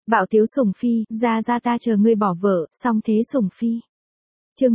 Bạo Tiếu Sủng Phi, ra ta chờ ngươi bỏ vợ, xong thế Sủng Phi. Chương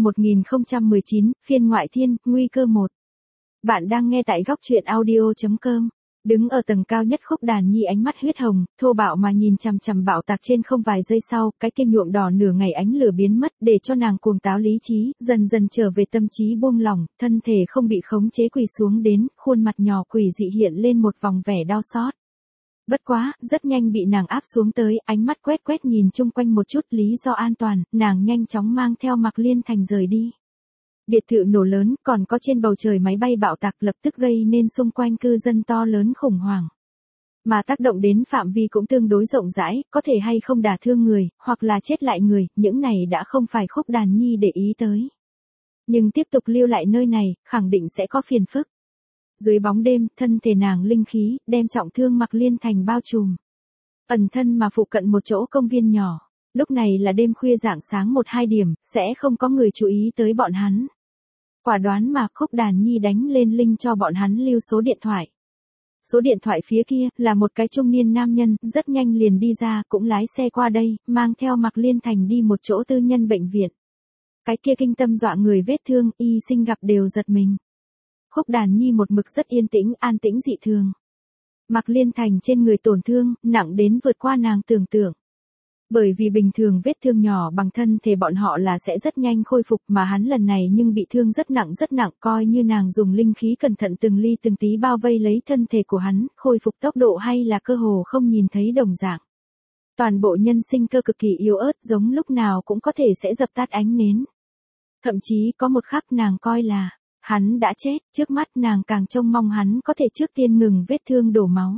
1019, phiên ngoại thiên, nguy cơ 1. Bạn đang nghe tại góc truyện audio.com. Đứng ở tầng cao nhất Khúc Đàn Nhi ánh mắt huyết hồng, thô bạo mà nhìn chằm chằm Bạo Tạc trên không vài giây sau, cái kia nhuộm đỏ nửa ngày ánh lửa biến mất để cho nàng cuồng táo lý trí, dần dần trở về tâm trí buông lỏng, thân thể không bị khống chế quỳ xuống đến, khuôn mặt nhỏ quỷ dị hiện lên một vòng vẻ đau xót. Bất quá, rất nhanh bị nàng áp xuống tới, ánh mắt quét nhìn chung quanh một chút lý do an toàn, nàng nhanh chóng mang theo Mạc Liên Thành rời đi. Biệt thự nổ lớn, còn có trên bầu trời máy bay bạo tạc lập tức gây nên xung quanh cư dân to lớn khủng hoảng. Mà tác động đến phạm vi cũng tương đối rộng rãi, có thể hay không đả thương người, hoặc là chết lại người, những này đã không phải Khúc Đàn Nhi để ý tới. Nhưng tiếp tục lưu lại nơi này, khẳng định sẽ có phiền phức. Dưới bóng đêm, thân thể nàng linh khí, đem trọng thương Mạc Liên Thành bao trùm. Ẩn thân mà phụ cận một chỗ công viên nhỏ. Lúc này là đêm khuya rạng sáng 1-2 điểm, sẽ không có người chú ý tới bọn hắn. Quả đoán mà Khúc Đàn Nhi đánh lên link cho bọn hắn lưu số điện thoại. Số điện thoại phía kia là một cái trung niên nam nhân, rất nhanh liền đi ra, cũng lái xe qua đây, mang theo Mạc Liên Thành đi một chỗ tư nhân bệnh viện. Cái kia kinh tâm dọa người vết thương, y sinh gặp đều giật mình. Khúc Đàn Nhi một mực rất yên tĩnh, an tĩnh dị thường. Mạc Liên Thành trên người tổn thương, nặng đến vượt qua nàng tưởng tượng. Bởi vì bình thường vết thương nhỏ bằng thân thể bọn họ là sẽ rất nhanh khôi phục mà hắn lần này nhưng bị thương rất nặng coi như nàng dùng linh khí cẩn thận từng ly từng tí bao vây lấy thân thể của hắn, khôi phục tốc độ hay là cơ hồ không nhìn thấy đồng dạng. Toàn bộ nhân sinh cơ cực kỳ yếu ớt giống lúc nào cũng có thể sẽ dập tắt ánh nến. Thậm chí có một khắc nàng coi là hắn đã chết, trước mắt nàng càng trông mong hắn có thể trước tiên ngừng vết thương đổ máu.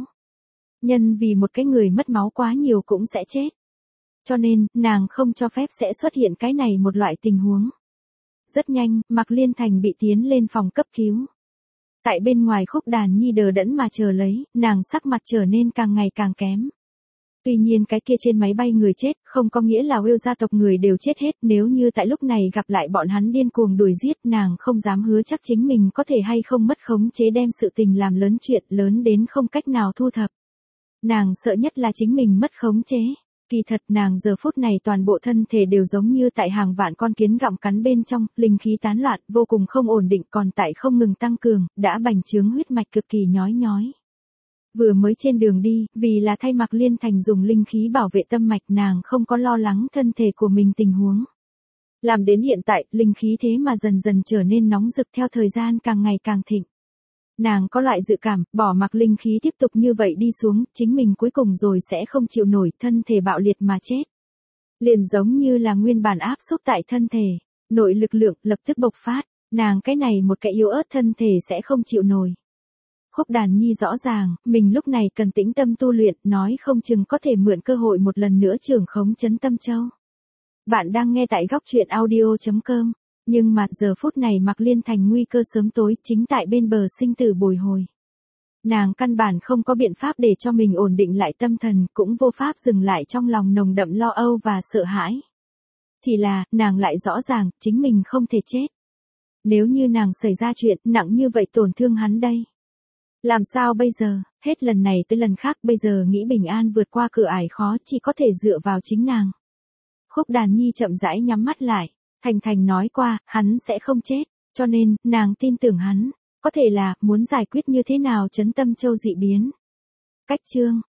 Nhân vì một cái người mất máu quá nhiều cũng sẽ chết. Cho nên, nàng không cho phép sẽ xuất hiện cái này một loại tình huống. Rất nhanh, Mạc Liên Thành bị tiến lên phòng cấp cứu. Tại bên ngoài Khúc Đàn Nhi đờ đẫn mà chờ lấy, nàng sắc mặt trở nên càng ngày càng kém. Tuy nhiên cái kia trên máy bay người chết, không có nghĩa là Will gia tộc người đều chết hết, nếu như tại lúc này gặp lại bọn hắn điên cuồng đuổi giết, nàng không dám hứa chắc chính mình có thể hay không mất khống chế đem sự tình làm lớn chuyện lớn đến không cách nào thu thập. Nàng sợ nhất là chính mình mất khống chế. Kỳ thật nàng giờ phút này toàn bộ thân thể đều giống như tại hàng vạn con kiến gặm cắn bên trong, linh khí tán loạn, vô cùng không ổn định còn tại không ngừng tăng cường, đã bành trướng huyết mạch cực kỳ nhói. Vừa mới trên đường đi, vì là thay Mạc Liên Thành dùng linh khí bảo vệ tâm mạch nàng không có lo lắng thân thể của mình tình huống. Làm đến hiện tại, linh khí thế mà dần dần trở nên nóng rực theo thời gian càng ngày càng thịnh. Nàng có loại dự cảm, bỏ mặc linh khí tiếp tục như vậy đi xuống, chính mình cuối cùng rồi sẽ không chịu nổi, thân thể bạo liệt mà chết. Liền giống như là nguyên bản áp xúc tại thân thể, nội lực lượng lập tức bộc phát, nàng cái này một cái yếu ớt thân thể sẽ không chịu nổi. Khúc Đàn Nhi rõ ràng, mình lúc này cần tĩnh tâm tu luyện, nói không chừng có thể mượn cơ hội một lần nữa trưởng khống Trấn Tâm Châu. Bạn đang nghe tại góc truyện audio.com. Nhưng mà giờ phút này Mạc Liên Thành nguy cơ sớm tối chính tại bên bờ sinh tử bồi hồi. Nàng căn bản không có biện pháp để cho mình ổn định lại tâm thần, cũng vô pháp dừng lại trong lòng nồng đậm lo âu và sợ hãi. Chỉ là, nàng lại rõ ràng, chính mình không thể chết. Nếu như nàng xảy ra chuyện nặng như vậy tổn thương hắn đây. Làm sao bây giờ, hết lần này tới lần khác bây giờ nghĩ bình an vượt qua cửa ải khó chỉ có thể dựa vào chính nàng. Khúc Đàn Nhi chậm rãi nhắm mắt lại. Thành nói qua, hắn sẽ không chết, cho nên, nàng tin tưởng hắn, có thể là, muốn giải quyết như thế nào Trấn Tâm Châu dị biến. Cách chương.